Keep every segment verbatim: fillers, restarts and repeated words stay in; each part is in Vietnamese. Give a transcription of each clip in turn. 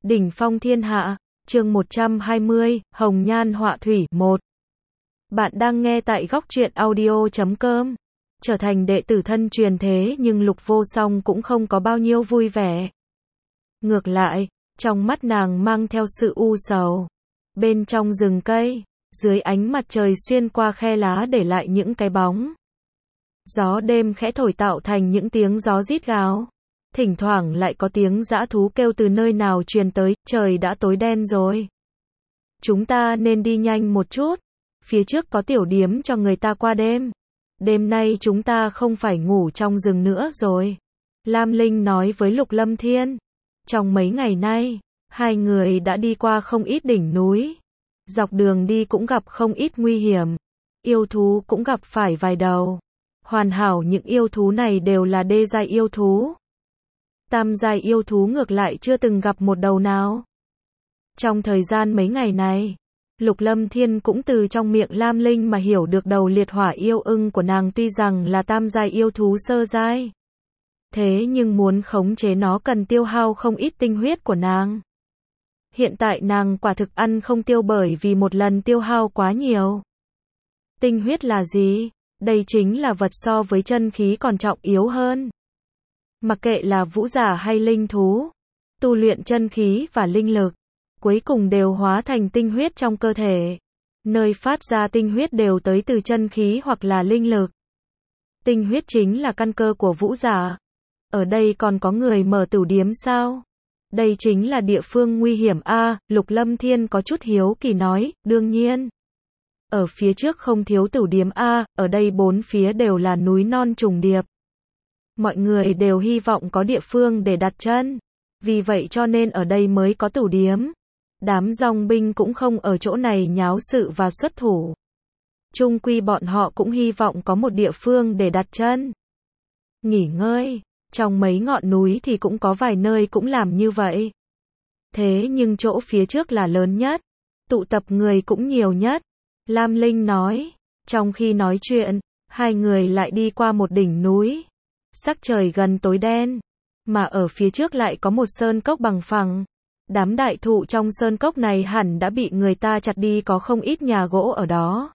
Đỉnh phong thiên hạ, chương một trăm hai mươi, Hồng Nhan Họa Thủy, một. Bạn đang nghe tại góc truyện audio chấm com. Trở thành đệ tử thân truyền thế nhưng Lục Vô Song cũng không có bao nhiêu vui vẻ. Ngược lại, trong mắt nàng mang theo sự u sầu. Bên trong rừng cây, dưới ánh mặt trời xuyên qua khe lá để lại những cái bóng. Gió đêm khẽ thổi tạo thành những tiếng gió rít gào. Thỉnh thoảng lại có tiếng dã thú kêu từ nơi nào truyền tới, trời đã tối đen rồi. Chúng ta nên đi nhanh một chút. Phía trước có tiểu điếm cho người ta qua đêm. Đêm nay chúng ta không phải ngủ trong rừng nữa rồi. Lam Linh nói với Lục Lâm Thiên. Trong mấy ngày nay, hai người đã đi qua không ít đỉnh núi. Dọc đường đi cũng gặp không ít nguy hiểm. Yêu thú cũng gặp phải vài đầu. Hoàn hảo những yêu thú này đều là đê giai yêu thú. Tam giai yêu thú ngược lại chưa từng gặp một đầu nào. Trong thời gian mấy ngày này, Lục Lâm Thiên cũng từ trong miệng Lam Linh mà hiểu được đầu liệt hỏa yêu ưng của nàng tuy rằng là tam giai yêu thú sơ giai. Thế nhưng muốn khống chế nó cần tiêu hao không ít tinh huyết của nàng. Hiện tại nàng quả thực ăn không tiêu bởi vì một lần tiêu hao quá nhiều. Tinh huyết là gì? Đây chính là vật so với chân khí còn trọng yếu hơn. Mặc kệ là vũ giả hay linh thú, tu luyện chân khí và linh lực, cuối cùng đều hóa thành tinh huyết trong cơ thể. Nơi phát ra tinh huyết đều tới từ chân khí hoặc là linh lực. Tinh huyết chính là căn cơ của vũ giả. Ở đây còn có người mở tửu điếm sao? Đây chính là địa phương nguy hiểm a, à, Lục Lâm Thiên có chút hiếu kỳ nói, đương nhiên. Ở phía trước không thiếu tửu điếm a, à, ở đây bốn phía đều là núi non trùng điệp. Mọi người đều hy vọng có địa phương để đặt chân. Vì vậy cho nên ở đây mới có tửu điếm. Đám dòng binh cũng không ở chỗ này nháo sự và xuất thủ. Chung quy bọn họ cũng hy vọng có một địa phương để đặt chân. Nghỉ ngơi. Trong mấy ngọn núi thì cũng có vài nơi cũng làm như vậy. Thế nhưng chỗ phía trước là lớn nhất. Tụ tập người cũng nhiều nhất. Lam Linh nói. Trong khi nói chuyện, hai người lại đi qua một đỉnh núi. Sắc trời gần tối đen, mà ở phía trước lại có một sơn cốc bằng phẳng. Đám đại thụ trong sơn cốc này hẳn đã bị người ta chặt đi, có không ít nhà gỗ ở đó.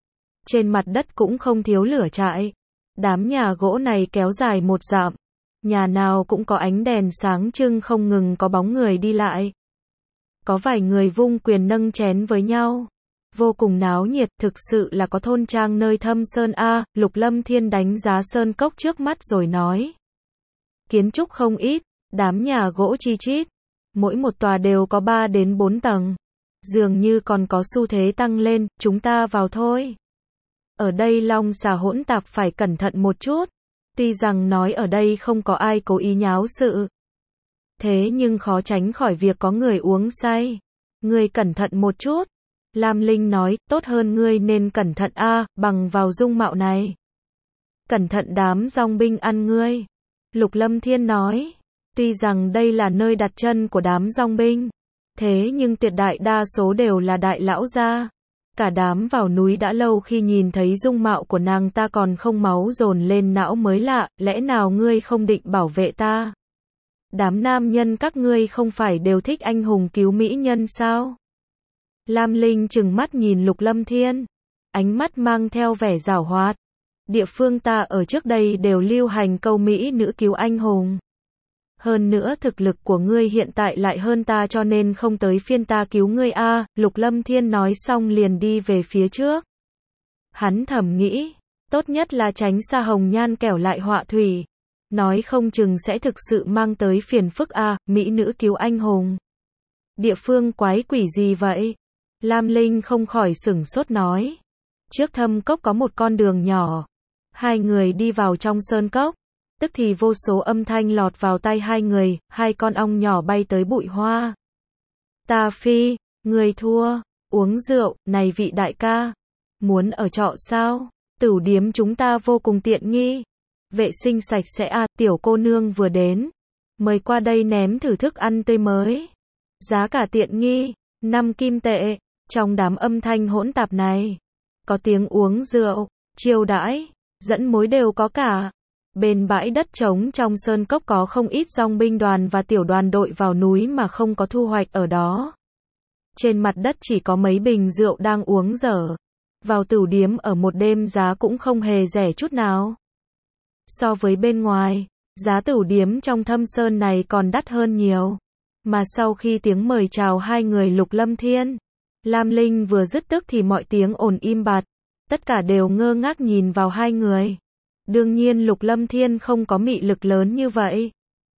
Trên mặt đất cũng không thiếu lửa trại. Đám nhà gỗ này kéo dài một dặm. Nhà nào cũng có ánh đèn sáng trưng, không ngừng có bóng người đi lại. Có vài người vung quyền nâng chén với nhau. Vô cùng náo nhiệt, thực sự là có thôn trang nơi thâm sơn a. Lục Lâm Thiên đánh giá sơn cốc trước mắt rồi nói. Kiến trúc không ít, đám nhà gỗ chi chít. Mỗi một tòa đều có ba đến bốn tầng. Dường như còn có xu thế tăng lên, chúng ta vào thôi. Ở đây long xà hỗn tạp, phải cẩn thận một chút. Tuy rằng nói ở đây không có ai cố ý nháo sự. Thế nhưng khó tránh khỏi việc có người uống say. Ngươi cẩn thận một chút. Lam Linh nói, tốt hơn ngươi nên cẩn thận a, à, bằng vào dung mạo này. Cẩn thận đám dòng binh ăn ngươi. Lục Lâm Thiên nói, tuy rằng đây là nơi đặt chân của đám dòng binh, thế nhưng tuyệt đại đa số đều là đại lão gia. Cả đám vào núi đã lâu, khi nhìn thấy dung mạo của nàng ta còn không máu dồn lên não mới lạ, lẽ nào ngươi không định bảo vệ ta? Đám nam nhân các ngươi không phải đều thích anh hùng cứu mỹ nhân sao? Lam Linh trừng mắt nhìn Lục Lâm Thiên, ánh mắt mang theo vẻ giảo hoạt. Địa phương ta ở trước đây đều lưu hành câu mỹ nữ cứu anh hùng. Hơn nữa thực lực của ngươi hiện tại lại hơn ta, cho nên không tới phiên ta cứu ngươi a. À, Lục Lâm Thiên nói xong liền đi về phía trước. Hắn thầm nghĩ, tốt nhất là tránh xa Hồng Nhan kẻo lại họa thủy. Nói không chừng sẽ thực sự mang tới phiền phức a. À, mỹ nữ cứu anh hùng. Địa phương quái quỷ gì vậy? Lam Linh không khỏi sửng sốt nói. Trước thâm cốc có một con đường nhỏ. Hai người đi vào trong sơn cốc. Tức thì vô số âm thanh lọt vào tai hai người, hai con ong nhỏ bay tới bụi hoa. Ta phi, người thua, uống rượu, này vị đại ca. Muốn ở trọ sao? Tửu điếm chúng ta vô cùng tiện nghi. Vệ sinh sạch sẽ à, tiểu cô nương vừa đến. Mời qua đây ném thử thức ăn tươi mới. Giá cả tiện nghi, năm kim tệ. Trong đám âm thanh hỗn tạp này, có tiếng uống rượu, chiêu đãi, dẫn mối đều có cả. Bên bãi đất trống trong sơn cốc có không ít dòng binh đoàn và tiểu đoàn đội vào núi mà không có thu hoạch ở đó. Trên mặt đất chỉ có mấy bình rượu đang uống dở. Vào tửu điếm ở một đêm giá cũng không hề rẻ chút nào. So với bên ngoài, giá tửu điếm trong Thâm Sơn này còn đắt hơn nhiều. Mà sau khi tiếng mời chào hai người Lục Lâm Thiên, Lam Linh vừa dứt tức thì mọi tiếng ồn im bặt. Tất cả đều ngơ ngác nhìn vào hai người. Đương nhiên Lục Lâm Thiên không có mị lực lớn như vậy.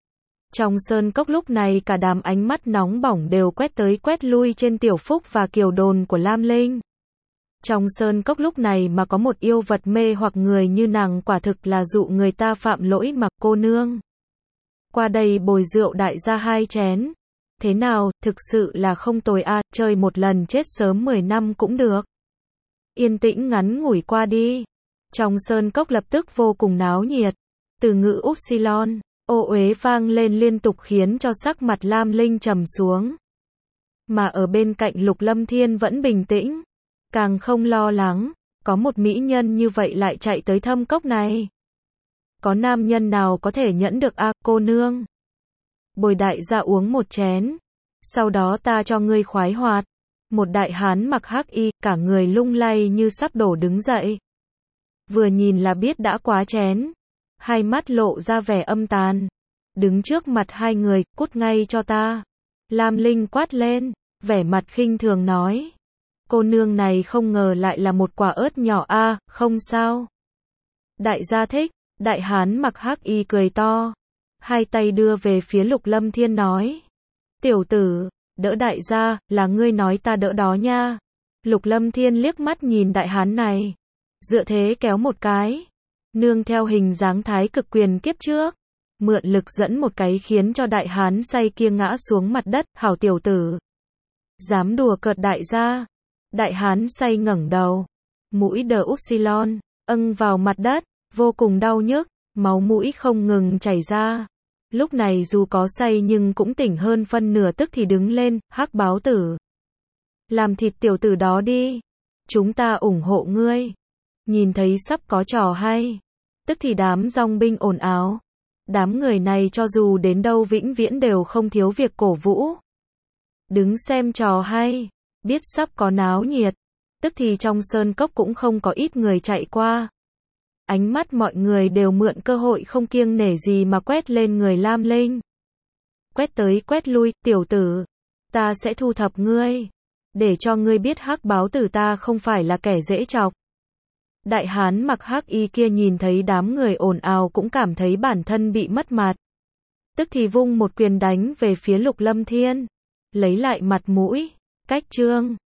Trong sơn cốc lúc này cả đám ánh mắt nóng bỏng đều quét tới quét lui trên Tiểu Phúc và Kiều Đồn của Lam Linh. Trong sơn cốc lúc này mà có một yêu vật mê hoặc người như nàng quả thực là dụ người ta phạm lỗi mà cô nương. Qua đây bồi rượu đại gia hai chén. Thế nào, thực sự là không tồi a, à, chơi một lần chết sớm mười năm cũng được. Yên tĩnh ngắn ngủi qua đi. Trong sơn cốc lập tức vô cùng náo nhiệt. Từ ngữ Upsilon, ô uế vang lên liên tục khiến cho sắc mặt Lam Linh trầm xuống. Mà ở bên cạnh Lục Lâm Thiên vẫn bình tĩnh. Càng không lo lắng, có một mỹ nhân như vậy lại chạy tới thâm cốc này. Có nam nhân nào có thể nhẫn được a à, cô nương? Bồi đại gia uống một chén. Sau đó ta cho ngươi khoái hoạt. Một đại hán mặc hắc y, cả người lung lay như sắp đổ đứng dậy. Vừa nhìn là biết đã quá chén. Hai mắt lộ ra vẻ âm tàn. Đứng trước mặt hai người, cút ngay cho ta. Lam Linh quát lên, vẻ mặt khinh thường nói. Cô nương này không ngờ lại là một quả ớt nhỏ a, à, không sao. Đại gia thích, đại hán mặc hắc y cười to. Hai tay đưa về phía Lục Lâm Thiên nói. Tiểu tử, đỡ đại gia, là ngươi nói ta đỡ đó nha. Lục Lâm Thiên liếc mắt nhìn đại hán này. Dựa thế kéo một cái. Nương theo hình dáng thái cực quyền kiếp trước. Mượn lực dẫn một cái khiến cho đại hán say kia ngã xuống mặt đất, hảo tiểu tử. Dám đùa cợt đại gia. Đại hán say ngẩng đầu. Mũi đờ Upsilon, âng vào mặt đất, vô cùng đau nhức, máu mũi không ngừng chảy ra. Lúc này dù có say nhưng cũng tỉnh hơn phân nửa tức thì đứng lên, hắc báo tử. Làm thịt tiểu tử đó đi. Chúng ta ủng hộ ngươi. Nhìn thấy sắp có trò hay. Tức thì đám dòng binh ồn ào. Đám người này cho dù đến đâu vĩnh viễn đều không thiếu việc cổ vũ. Đứng xem trò hay. Biết sắp có náo nhiệt. Tức thì trong sơn cốc cũng không có ít người chạy qua. Ánh mắt mọi người đều mượn cơ hội không kiêng nể gì mà quét lên người Lam Linh. Quét tới quét lui, tiểu tử. Ta sẽ thu thập ngươi. Để cho ngươi biết hắc báo tử ta không phải là kẻ dễ chọc. Đại hán mặc hắc y kia nhìn thấy đám người ồn ào cũng cảm thấy bản thân bị mất mặt. Tức thì vung một quyền đánh về phía Lục Lâm Thiên. Lấy lại mặt mũi. Cách trương.